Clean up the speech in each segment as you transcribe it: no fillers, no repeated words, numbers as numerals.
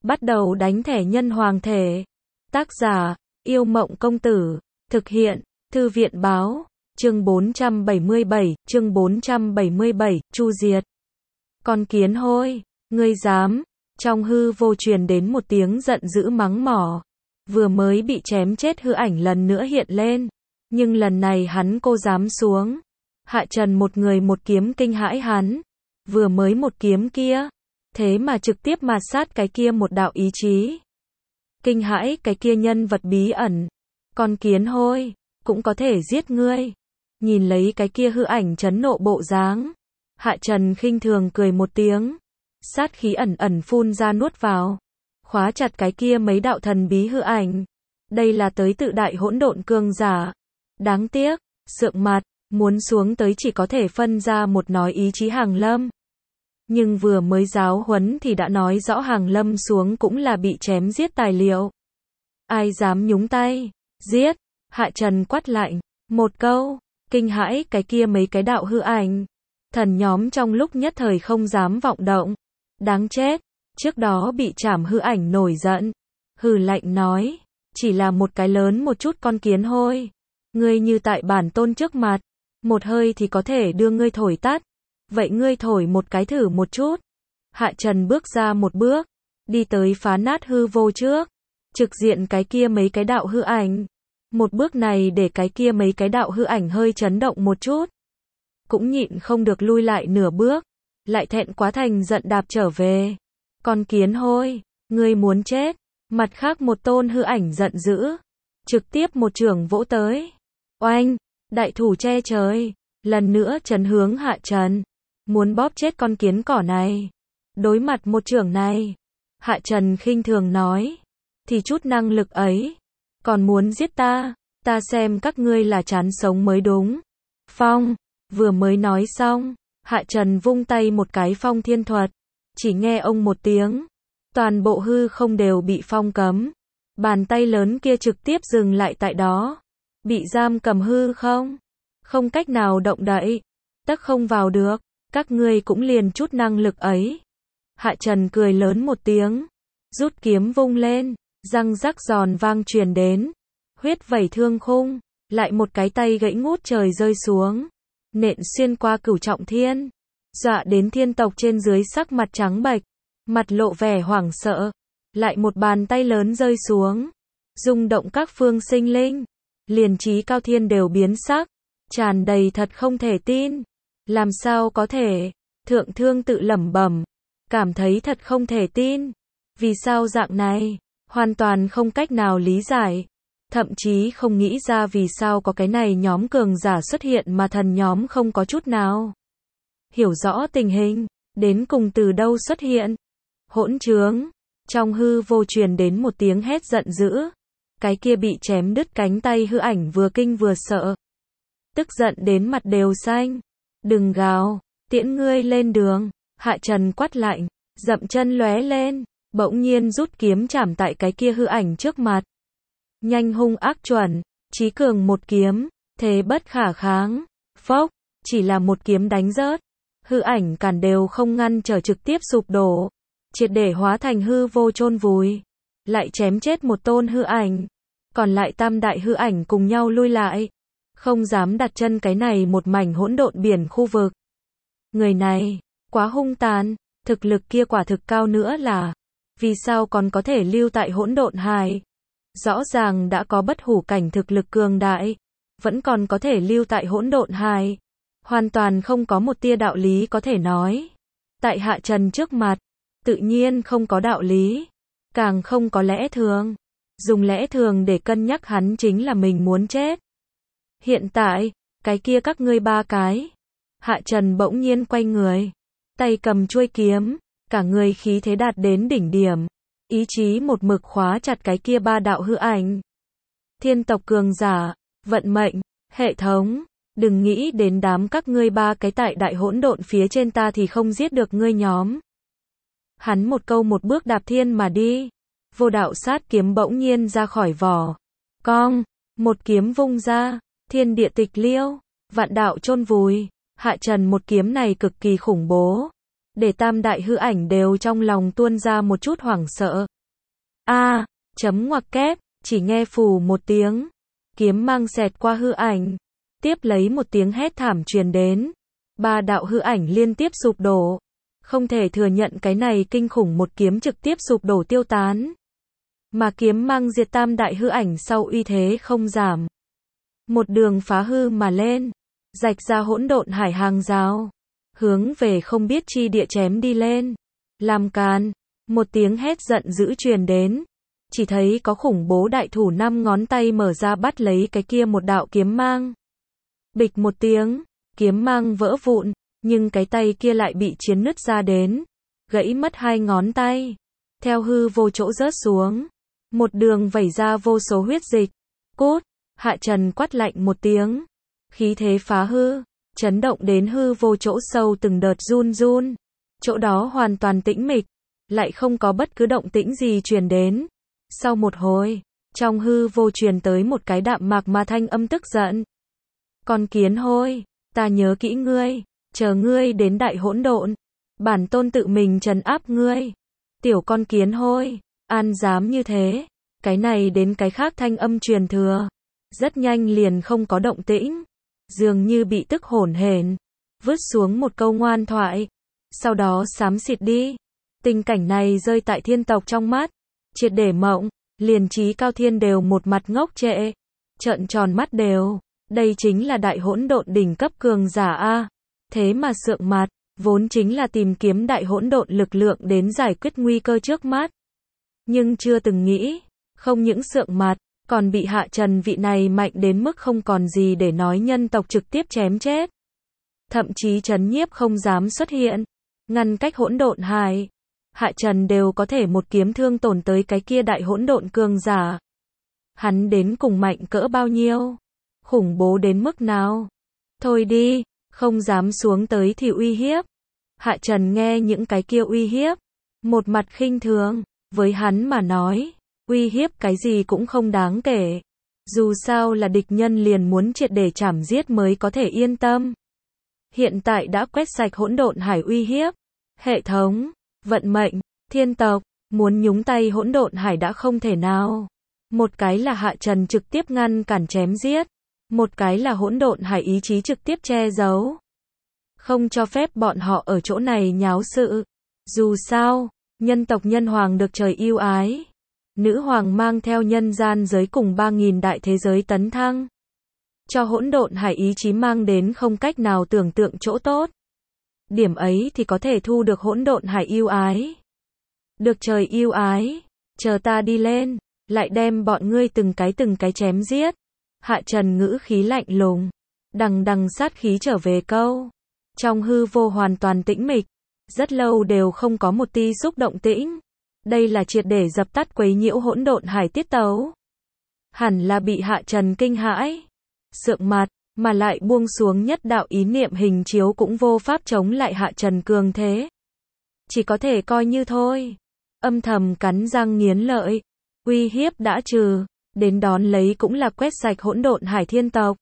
Bắt đầu đánh thẻ nhân hoàng thể. Tác giả, Yêu Mộng Công Tử. Thực hiện, Thư viện Báo. Chương 477, Chu Diệt. Con kiến hôi, ngươi dám. Trong hư vô truyền đến một tiếng giận dữ mắng mỏ. Vừa mới bị chém chết hư ảnh lần nữa hiện lên. Nhưng lần này hắn cô dám xuống. Hạ Trần một người một kiếm kinh hãi hắn. Vừa mới một kiếm kia. Thế mà trực tiếp mạt sát cái kia một đạo ý chí. Kinh hãi cái kia nhân vật bí ẩn. Con kiến hôi, cũng có thể giết ngươi. Nhìn lấy cái kia hư ảnh chấn nộ bộ dáng. Hạ Trần khinh thường cười một tiếng. Sát khí ẩn ẩn phun ra nuốt vào. Khóa chặt cái kia mấy đạo thần bí hư ảnh. Đây là tới tự đại hỗn độn cường giả. Đáng tiếc, sượng mặt, muốn xuống tới chỉ có thể phân ra một nói ý chí Hàng Lâm. Nhưng vừa mới giáo huấn thì đã nói rõ Hàng Lâm xuống cũng là bị chém giết tài liệu. Ai dám nhúng tay? Giết! Hạ Trần quát lạnh. Một câu, kinh hãi cái kia mấy cái đạo hư ảnh. Thần nhóm trong lúc nhất thời không dám vọng động. Đáng chết! Trước đó bị chảm hư ảnh nổi giận. Hừ lạnh nói. Chỉ là một cái lớn một chút con kiến hôi. Ngươi như tại bản tôn trước mặt. Một hơi thì có thể đưa ngươi thổi tắt. Vậy ngươi thổi một cái thử một chút. Hạ Trần bước ra một bước. Đi tới phá nát hư vô trước. Trực diện cái kia mấy cái đạo hư ảnh. Một bước này để cái kia mấy cái đạo hư ảnh hơi chấn động một chút. Cũng nhịn không được lui lại nửa bước. Lại thẹn quá thành giận đạp trở về. Con kiến hôi, ngươi muốn chết. Mặt khác một tôn hư ảnh giận dữ. Trực tiếp một chưởng vỗ tới. Oanh, đại thủ che trời. Lần nữa chấn hướng Hạ Trần. Muốn bóp chết con kiến cỏ này. Đối mặt một chưởng này. Hạ Trần khinh thường nói. Thì chút năng lực ấy. Còn muốn giết ta. Ta xem các ngươi là chán sống mới đúng. Phong. Vừa mới nói xong. Hạ Trần vung tay một cái phong thiên thuật. Chỉ nghe ông một tiếng. Toàn bộ hư không đều bị phong cấm. Bàn tay lớn kia trực tiếp dừng lại tại đó. Bị giam cầm hư không. Không cách nào động đậy. Tắc không vào được. Các ngươi cũng liền chút năng lực ấy. Hạ Trần cười lớn một tiếng. Rút kiếm vung lên. Răng rắc giòn vang truyền đến. Huyết vẩy thương khung. Lại một cái tay gãy ngút trời rơi xuống. Nện xuyên qua cửu trọng thiên. Dọa đến thiên tộc trên dưới sắc mặt trắng bệch. Mặt lộ vẻ hoảng sợ. Lại một bàn tay lớn rơi xuống. Rung động các phương sinh linh. Liền trí cao thiên đều biến sắc. Tràn đầy thật không thể tin. Làm sao có thể? Thượng thương tự lẩm bẩm. Cảm thấy thật không thể tin. Vì sao dạng này? Hoàn toàn không cách nào lý giải. Thậm chí không nghĩ ra vì sao có cái này nhóm cường giả xuất hiện mà thần nhóm không có chút nào. Hiểu rõ tình hình. Đến cùng từ đâu xuất hiện? Hỗn trướng. Trong hư vô truyền đến một tiếng hét giận dữ. Cái kia bị chém đứt cánh tay hư ảnh vừa kinh vừa sợ. Tức giận đến mặt đều xanh. Đừng gào, tiễn ngươi lên đường. Hạ Trần quát lạnh, dậm chân lóe lên, bỗng nhiên rút kiếm chảm tại cái kia hư ảnh trước mặt. Nhanh hung ác chuẩn, chí cường một kiếm, thế bất khả kháng. Phốc, chỉ là một kiếm đánh rớt. Hư ảnh cản đều không ngăn trở trực tiếp sụp đổ. Triệt để hóa thành hư vô chôn vùi. Lại chém chết một tôn hư ảnh. Còn lại tam đại hư ảnh cùng nhau lui lại. Không dám đặt chân cái này một mảnh hỗn độn biển khu vực. Người này, quá hung tàn, thực lực kia quả thực cao nữa là. Vì sao còn có thể lưu tại hỗn độn hải? Rõ ràng đã có bất hủ cảnh thực lực cường đại. Vẫn còn có thể lưu tại hỗn độn hải. Hoàn toàn không có một tia đạo lý có thể nói. Tại Hạ Trần trước mặt, tự nhiên không có đạo lý. Càng không có lẽ thường. Dùng lẽ thường để cân nhắc hắn chính là mình muốn chết. Hiện tại, cái kia các ngươi ba cái. Hạ Trần bỗng nhiên quay người. Tay cầm chuôi kiếm. Cả người khí thế đạt đến đỉnh điểm. Ý chí một mực khóa chặt cái kia ba đạo hư ảnh. Thiên tộc cường giả. Vận mệnh. Hệ thống. Đừng nghĩ đến đám các ngươi ba cái tại đại hỗn độn phía trên ta thì không giết được ngươi nhóm. Hắn một câu một bước đạp thiên mà đi. Vô đạo sát kiếm bỗng nhiên ra khỏi vỏ. Cong. Một kiếm vung ra. Thiên địa tịch liêu. Vạn đạo chôn vùi. Hạ Trần một kiếm này cực kỳ khủng bố. Để tam đại hư ảnh đều trong lòng tuôn ra một chút hoảng sợ. A, chấm ngoặc kép, chỉ nghe phù một tiếng, kiếm mang xẹt qua hư ảnh, tiếp lấy một tiếng hét thảm truyền đến, ba đạo hư ảnh liên tiếp sụp đổ, không thể thừa nhận cái này kinh khủng một kiếm trực tiếp sụp đổ tiêu tán, mà kiếm mang diệt tam đại hư ảnh sau uy thế không giảm, một đường phá hư mà lên, rạch ra hỗn độn hải hàng rào, hướng về không biết chi địa chém đi lên, làm càn, một tiếng hét giận dữ truyền đến, chỉ thấy có khủng bố đại thủ 5 ngón tay mở ra bắt lấy cái kia một đạo kiếm mang. Bịch một tiếng, kiếm mang vỡ vụn, nhưng cái tay kia lại bị chiến nứt ra đến, gãy mất 2 ngón tay, theo hư vô chỗ rớt xuống, một đường vẩy ra vô số huyết dịch. Cút, Hạ Trần quát lạnh một tiếng, khí thế phá hư, chấn động đến hư vô chỗ sâu từng đợt run run, chỗ đó hoàn toàn tĩnh mịch, lại không có bất cứ động tĩnh gì truyền đến. Sau một hồi, trong hư vô truyền tới một cái đạm mạc mà thanh âm tức giận. Con kiến hôi, ta nhớ kỹ ngươi, chờ ngươi đến đại hỗn độn, bản tôn tự mình trấn áp ngươi. Tiểu con kiến hôi, an dám như thế, cái này đến cái khác thanh âm truyền thừa. Rất nhanh liền không có động tĩnh, dường như bị tức hổn hển, vứt xuống một câu ngoan thoại, sau đó xám xịt đi. Tình cảnh này rơi tại thiên tộc trong mắt, triệt để mộng, liền Chí Cao Thiên đều một mặt ngốc trệ, trợn tròn mắt đều, đây chính là đại hỗn độn đỉnh cấp cường giả a, thế mà sượng mặt, vốn chính là tìm kiếm đại hỗn độn lực lượng đến giải quyết nguy cơ trước mắt. Nhưng chưa từng nghĩ, không những sượng mặt, còn bị Hạ Trần vị này mạnh đến mức không còn gì để nói nhân tộc trực tiếp chém chết. Thậm chí trấn nhiếp không dám xuất hiện, ngăn cách hỗn độn hải. Hạ Trần đều có thể một kiếm thương tổn tới cái kia đại hỗn độn cường giả. Hắn đến cùng mạnh cỡ bao nhiêu? Khủng bố đến mức nào? Thôi đi, không dám xuống tới thì uy hiếp. Hạ Trần nghe những cái kia uy hiếp, một mặt khinh thường, với hắn mà nói, uy hiếp cái gì cũng không đáng kể. Dù sao là địch nhân liền muốn triệt để chảm giết mới có thể yên tâm. Hiện tại đã quét sạch hỗn độn hải uy hiếp. Hệ thống, vận mệnh, thiên tộc, muốn nhúng tay hỗn độn hải đã không thể nào. Một cái là Hạ Trần trực tiếp ngăn cản chém giết. Một cái là hỗn độn hải ý chí trực tiếp che giấu. Không cho phép bọn họ ở chỗ này nháo sự. Dù sao, nhân tộc nhân hoàng được trời yêu ái. Nữ hoàng mang theo nhân gian giới cùng 3.000 đại thế giới tấn thăng. Cho hỗn độn hải ý chí mang đến không cách nào tưởng tượng chỗ tốt. Điểm ấy thì có thể thu được hỗn độn hải yêu ái. Được trời yêu ái, chờ ta đi lên, lại đem bọn ngươi từng cái chém giết. Hạ Trần ngữ khí lạnh lùng, đằng đằng sát khí trở về câu. Trong hư vô hoàn toàn tĩnh mịch, rất lâu đều không có một ti xúc động tĩnh. Đây là triệt để dập tắt quấy nhiễu hỗn độn hải tiết tấu. Hẳn là bị Hạ Trần kinh hãi, sượng mặt, mà lại buông xuống nhất đạo ý niệm hình chiếu cũng vô pháp chống lại Hạ Trần cường thế. Chỉ có thể coi như thôi. Âm thầm cắn răng nghiến lợi, uy hiếp đã trừ, đến đón lấy cũng là quét sạch hỗn độn hải thiên tộc.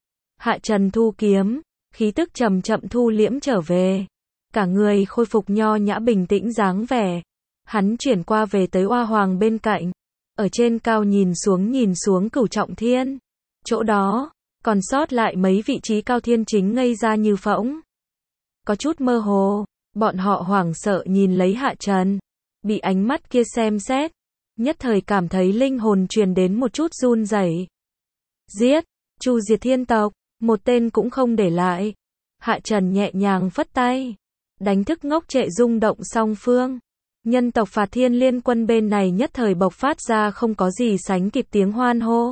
Hạ Trần thu kiếm, khí tức chậm chậm thu liễm trở về, cả người khôi phục nho nhã bình tĩnh dáng vẻ. Hắn chuyển qua về tới Oa Hoàng bên cạnh, ở trên cao nhìn xuống Cửu Trọng Thiên. Chỗ đó, còn sót lại mấy vị trí cao thiên chính ngây ra như phỗng. Có chút mơ hồ, bọn họ hoảng sợ nhìn lấy Hạ Trần, bị ánh mắt kia xem xét, nhất thời cảm thấy linh hồn truyền đến một chút run rẩy. Giết, chu diệt thiên tộc, một tên cũng không để lại. Hạ Trần nhẹ nhàng phất tay, đánh thức ngốc trệ rung động song phương. Nhân tộc Phạt Thiên Liên Quân bên này nhất thời bộc phát ra không có gì sánh kịp tiếng hoan hô.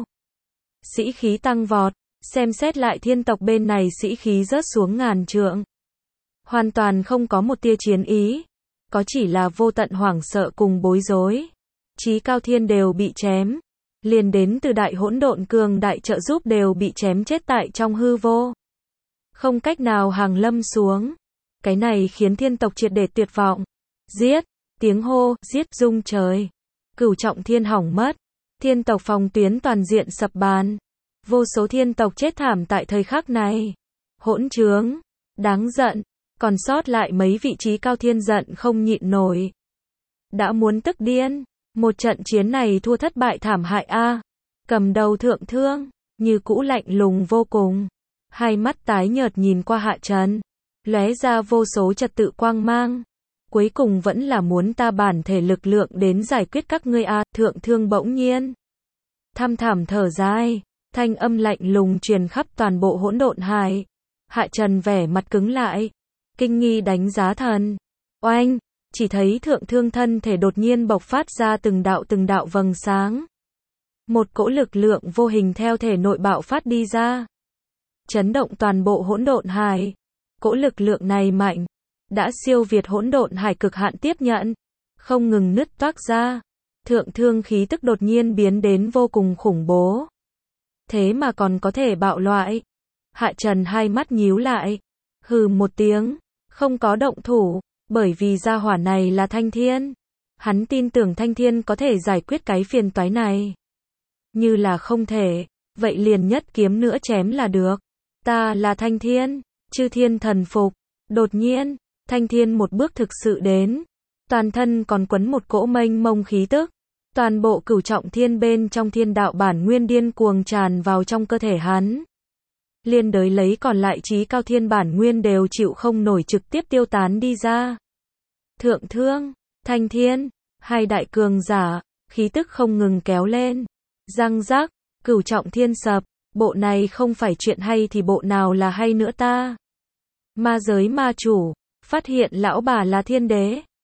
Sĩ khí tăng vọt, xem xét lại thiên tộc bên này sĩ khí rớt xuống ngàn trượng. Hoàn toàn không có một tia chiến ý, có chỉ là vô tận hoảng sợ cùng bối rối. Chí Cao Thiên đều bị chém, liền đến từ đại hỗn độn cường đại trợ giúp đều bị chém chết tại trong hư vô. Không cách nào hàng lâm xuống. Cái này khiến thiên tộc triệt để tuyệt vọng. Giết! Tiếng hô, giết rung trời. Cửu Trọng Thiên hỏng mất. Thiên tộc phòng tuyến toàn diện sập bàn. Vô số thiên tộc chết thảm tại thời khắc này. Hỗn trướng. Đáng giận. Còn sót lại mấy vị trí cao thiên giận không nhịn nổi. Đã muốn tức điên. Một trận chiến này thua thất bại thảm hại a. Cầm đầu thượng thương, như cũ lạnh lùng vô cùng. Hai mắt tái nhợt nhìn qua Hạ Trần, lóe ra vô số trật tự quang mang. Cuối cùng vẫn là muốn ta bản thể lực lượng đến giải quyết các ngươi a. Thượng thương bỗng nhiên thăm thẳm thở dài, thanh âm lạnh lùng truyền khắp toàn bộ hỗn độn hải. Hạ Trần vẻ mặt cứng lại, kinh nghi đánh giá thần. Oanh, chỉ thấy thượng thương thân thể đột nhiên bộc phát ra từng đạo vầng sáng. Một cỗ lực lượng vô hình theo thể nội bạo phát đi ra, chấn động toàn bộ hỗn độn hải. Cỗ lực lượng này mạnh, đã siêu việt hỗn độn hải cực hạn tiếp nhận, không ngừng nứt toác ra. Thượng thương khí tức đột nhiên biến đến vô cùng khủng bố. Thế mà còn có thể bạo loại. Hạ Trần hai mắt nhíu lại, hừ một tiếng, không có động thủ, bởi vì gia hỏa này là Thanh Thiên. Hắn tin tưởng Thanh Thiên có thể giải quyết cái phiền toái này. Như là không thể, vậy liền nhất kiếm nữa chém là được. Ta là Thanh Thiên, chư thiên thần phục. Đột nhiên, Thanh Thiên một bước thực sự đến, toàn thân còn quấn một cỗ mênh mông khí tức. Toàn bộ cửu trọng thiên bên trong thiên đạo bản nguyên điên cuồng tràn vào trong cơ thể hắn. Liên đới lấy còn lại chí cao thiên bản nguyên đều chịu không nổi trực tiếp tiêu tán đi ra. Thượng thương, Thanh Thiên, hai đại cường giả, khí tức không ngừng kéo lên. Răng rác, cửu trọng thiên sập, bộ này không phải chuyện hay thì bộ nào là hay nữa ta. Ma giới ma chủ, phát hiện lão bà là thiên đế.